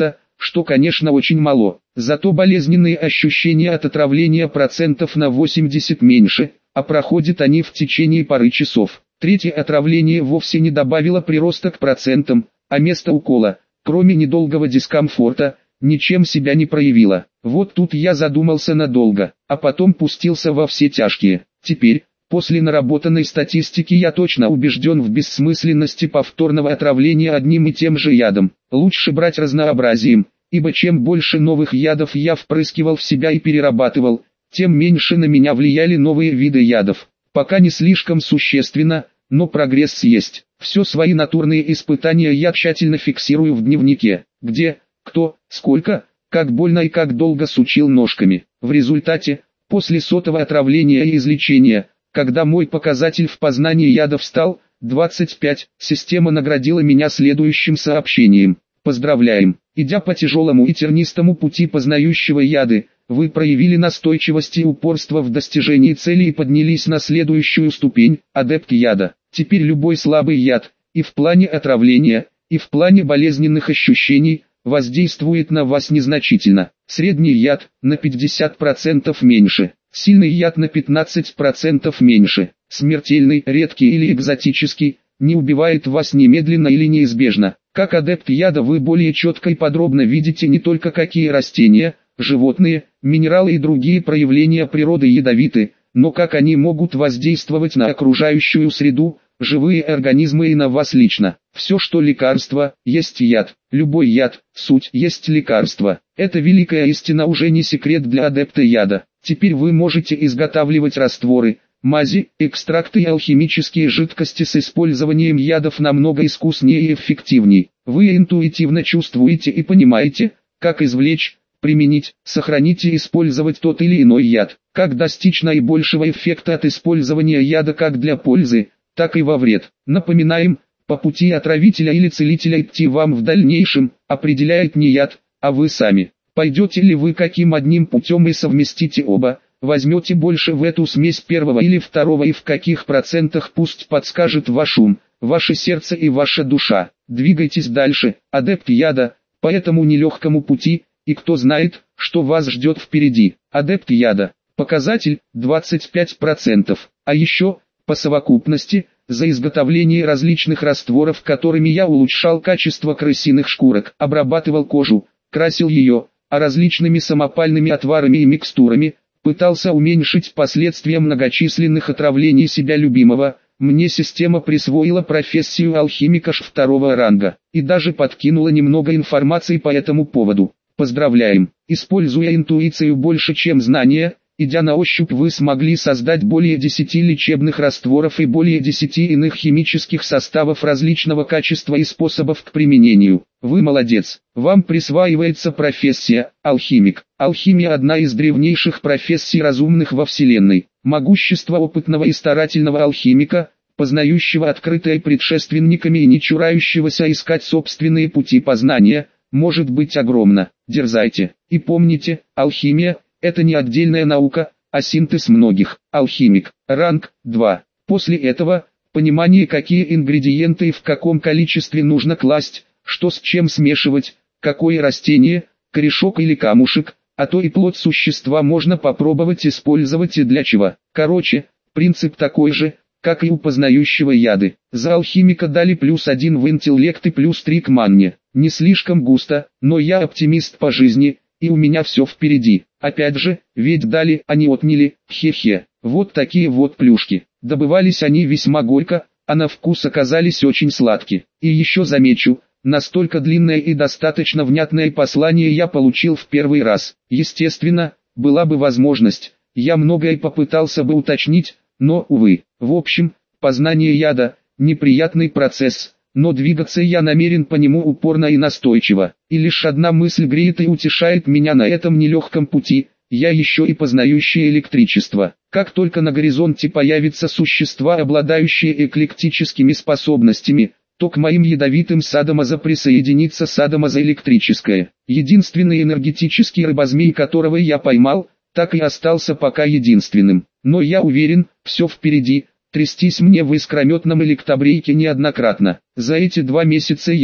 Speaker 1: что конечно очень мало, зато болезненные ощущения от отравления процентов на восемьдесят меньше, а проходят они в течение пары часов. Третье отравление вовсе не добавило прироста к процентам, а место укола, кроме недолгого дискомфорта, ничем себя не проявило. Вот тут я задумался надолго, а потом пустился во все тяжкие. Теперь, после наработанной статистики, я точно убежден в бессмысленности повторного отравления одним и тем же ядом. Лучше брать разнообразием, ибо чем больше новых ядов я впрыскивал в себя и перерабатывал, тем меньше на меня влияли новые виды ядов. Пока не слишком существенно, но прогресс есть. Все свои натурные испытания я тщательно фиксирую в дневнике, где, кто, сколько, как больно и как долго сучил ножками. В результате, после сотого отравления и излечения, когда мой показатель в познании ядов стал двадцать пять, система наградила меня следующим сообщением. Поздравляем! Идя по тяжелому и тернистому пути познающего яды, вы проявили настойчивость и упорство в достижении цели и поднялись на следующую ступень, адепт яда. Теперь любой слабый яд, и в плане отравления, и в плане болезненных ощущений, воздействует на вас незначительно. Средний яд на пятьдесят процентов меньше, сильный яд на пятнадцать процентов меньше, смертельный, редкий или экзотический, не убивает вас немедленно или неизбежно. Как адепт яда вы более четко и подробно видите не только какие растения, животные, минералы и другие проявления природы ядовиты, но как они могут воздействовать на окружающую среду, живые организмы и на вас лично. Все, что лекарство, есть яд. Любой яд, суть, есть лекарство. Эта великая истина уже не секрет для адепта яда. Теперь вы можете изготавливать растворы, мази, экстракты и алхимические жидкости с использованием ядов намного искуснее и эффективней. Вы интуитивно чувствуете и понимаете, как извлечь, применить, сохранить и использовать тот или иной яд. Как достичь наибольшего эффекта от использования яда как для пользы, так и во вред. Напоминаем, по пути отравителя или целителя идти вам в дальнейшем определяет не яд, а вы сами. Пойдете ли вы каким одним путем и совместите оба, возьмете больше в эту смесь первого или второго и в каких процентах, пусть подскажет ваш ум, ваше сердце и ваша душа. Двигайтесь дальше, адепт яда, по этому нелегкому пути, и кто знает, что вас ждет впереди. Адепт яда, показатель двадцать пять процентов, а еще, по совокупности, за изготовление различных растворов, которыми я улучшал качество крысиных шкурок, обрабатывал кожу, красил ее, а различными самопальными отварами и микстурами, пытался уменьшить последствия многочисленных отравлений себя любимого, мне система присвоила профессию алхимика ш второго ранга, и даже подкинула немного информации по этому поводу. Поздравляем! Используя интуицию больше чем знания, идя на ощупь, вы смогли создать более десяти лечебных растворов и более десяти иных химических составов различного качества и способов к применению. Вы молодец. Вам присваивается профессия алхимик. Алхимия – одна из древнейших профессий разумных во Вселенной. Могущество опытного и старательного алхимика, познающего открытое предшественниками и не чурающегося искать собственные пути познания, может быть огромно. Дерзайте. И помните, алхимия – это не отдельная наука, а синтез многих. Алхимик. Ранг два. После этого, понимание, какие ингредиенты и в каком количестве нужно класть, что с чем смешивать, какое растение, корешок или камушек, а то и плод существа можно попробовать использовать и для чего. Короче, принцип такой же, как и у познающего яды. За алхимика дали плюс один в интеллект и плюс три к манне. Не слишком густо, но я оптимист по жизни, и у меня все впереди. Опять же, ведь дали, а не отняли, хе-хе. Вот такие вот плюшки. Добывались они весьма горько, а на вкус оказались очень сладкие. И еще замечу, настолько длинное и достаточно внятное послание я получил в первый раз. Естественно, была бы возможность, я многое попытался бы уточнить, но, увы. В общем, познание яда – неприятный процесс, но двигаться я намерен по нему упорно и настойчиво. И лишь одна мысль греет и утешает меня на этом нелегком пути – я еще и познающее электричество. Как только на горизонте появятся существа, обладающие эклектическими способностями, то к моим ядовитым садомазо присоединится садомазо электрическое. Единственный энергетический рыбозмей, которого я поймал, так и остался пока единственным. Но я уверен, все впереди, трястись мне в искрометном электобрейке неоднократно. За эти два месяца я,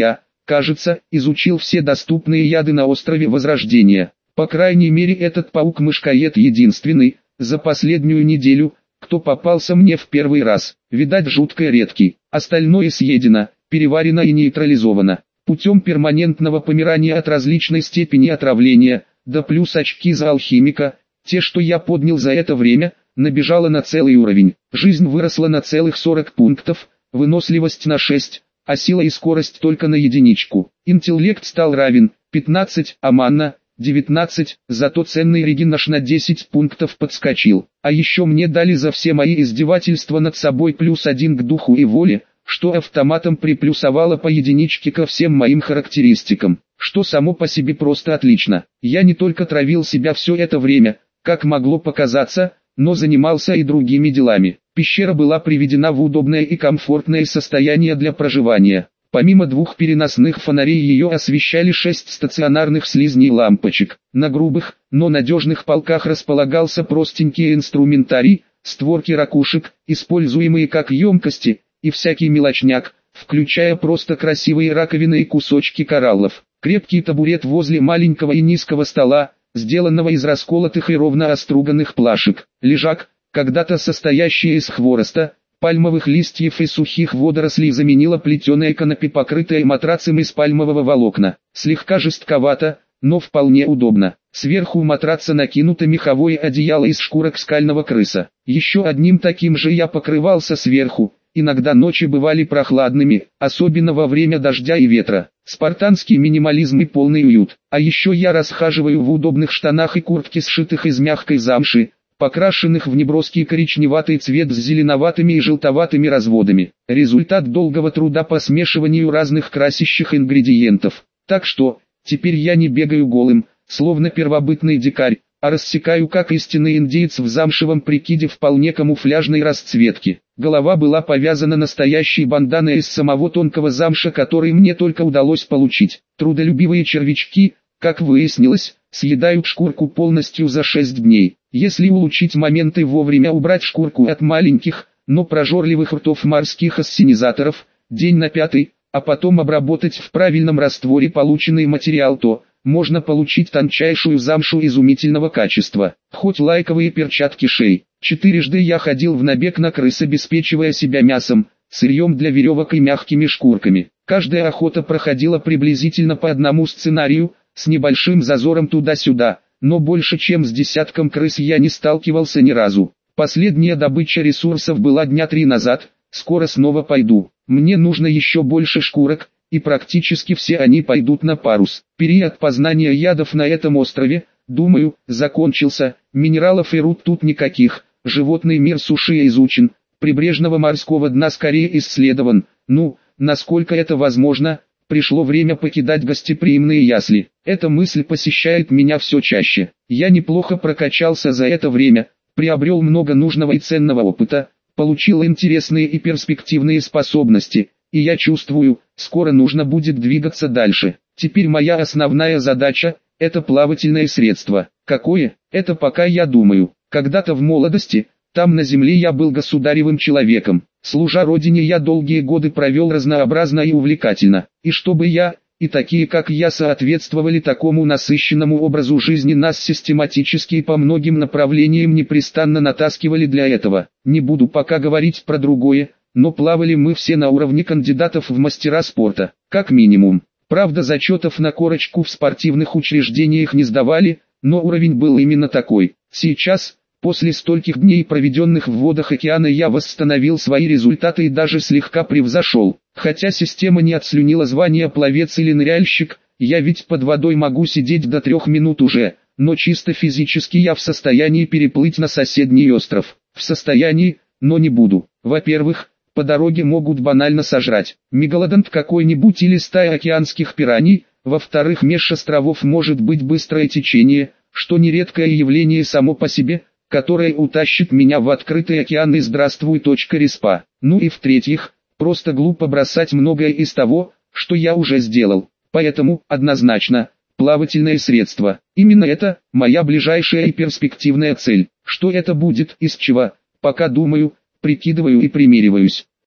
Speaker 1: кажется, изучил все доступные яды на острове Возрождения. По крайней мере этот паук-мышкоед единственный, за последнюю неделю, кто попался мне в первый раз. Видать, жутко редкий. Остальное съедено, переварено и нейтрализовано. Путем перманентного помирания от различной степени отравления, да плюс очки за алхимика, те, что я поднял за это время, набежало на целый уровень. Жизнь выросла на целых сорок пунктов, выносливость на шесть, а сила и скорость только на единичку. Интеллект стал равен пятнадцать, а манна девятнадцать, зато ценный реген аж на десять пунктов подскочил. А еще мне дали за все мои издевательства над собой плюс один к духу и воле, что автоматом приплюсовало по единичке ко всем моим характеристикам, что само по себе просто отлично. Я не только травил себя все это время, как могло показаться, но занимался и другими делами. Пещера была приведена в удобное и комфортное состояние для проживания. Помимо двух переносных фонарей ее освещали шесть стационарных слизней лампочек. На грубых, но надежных полках располагался простенький инструментарий, створки ракушек, используемые как емкости, и всякий мелочняк, включая просто красивые раковины и кусочки кораллов. Крепкий табурет возле маленького и низкого стола, сделанного из расколотых и ровно оструганных плашек. Лежак, когда-то состоящий из хвороста, пальмовых листьев и сухих водорослей, заменила плетеная канапе, покрытая матрацем из пальмового волокна. Слегка жестковато, но вполне удобно. Сверху матраца накинуто меховое одеяло из шкурок скального крыса. Еще одним таким же я покрывался сверху. Иногда ночи бывали прохладными, особенно во время дождя и ветра. Спартанский минимализм и полный уют. А еще я расхаживаю в удобных штанах и куртке, сшитых из мягкой замши, покрашенных в неброский коричневатый цвет с зеленоватыми и желтоватыми разводами. Результат долгого труда по смешиванию разных красящих ингредиентов. Так что, теперь я не бегаю голым, словно первобытный дикарь, а рассекаю как истинный индеец в замшевом прикиде вполне камуфляжной расцветки. Голова была повязана настоящей банданой из самого тонкого замша, который мне только удалось получить. Трудолюбивые червячки, как выяснилось, съедают шкурку полностью за шесть дней. Если улучшить момент и вовремя убрать шкурку от маленьких, но прожорливых ртов морских ассенизаторов, день на пятый, а потом обработать в правильном растворе полученный материал, то можно получить тончайшую замшу изумительного качества. Хоть лайковые перчатки шей. Четырежды я ходил в набег на крыс, обеспечивая себя мясом, сырьем для веревок и мягкими шкурками. Каждая охота проходила приблизительно по одному сценарию, с небольшим зазором туда-сюда, но больше чем с десятком крыс я не сталкивался ни разу. Последняя добыча ресурсов была дня три назад, скоро снова пойду. Мне нужно еще больше шкурок, и практически все они пойдут на парус. Период познания ядов на этом острове, думаю, закончился. Минералов и руд тут никаких, животный мир суши изучен, прибрежного морского дна скорее исследован. Ну, насколько это возможно, пришло время покидать гостеприимные ясли. Эта мысль посещает меня все чаще. Я неплохо прокачался за это время, приобрел много нужного и ценного опыта, получил интересные и перспективные способности, и я чувствую, скоро нужно будет двигаться дальше. Теперь моя основная задача – это плавательное средство. Какое? Это пока я думаю. Когда-то в молодости, там на земле я был государевым человеком. Служа родине, я долгие годы провел разнообразно и увлекательно. И чтобы я, и такие как я соответствовали такому насыщенному образу жизни, нас систематически и по многим направлениям непрестанно натаскивали для этого. Не буду пока говорить про другое, но плавали мы все на уровне кандидатов в мастера спорта, как минимум. Правда, зачетов на корочку в спортивных учреждениях не сдавали, но уровень был именно такой. Сейчас, после стольких дней, проведенных в водах океана, я восстановил свои результаты и даже слегка превзошел. Хотя система не отслюнила звание пловец или ныряльщик, я ведь под водой могу сидеть до трех минут уже, но чисто физически я в состоянии переплыть на соседний остров. В состоянии, но не буду. Во-первых, по дороге могут банально сожрать мегалодонт какой-нибудь или стая океанских пираний. Во-вторых, меж островов может быть быстрое течение, что нередкое явление само по себе, которое утащит меня в открытый океан и здравствуй. Респа. Ну и в-третьих, просто глупо бросать многое из того, что я уже сделал. Поэтому, однозначно, плавательное средство. Именно это моя ближайшая и перспективная цель. Что это будет, из чего, пока думаю, прикидываю и примериваюсь.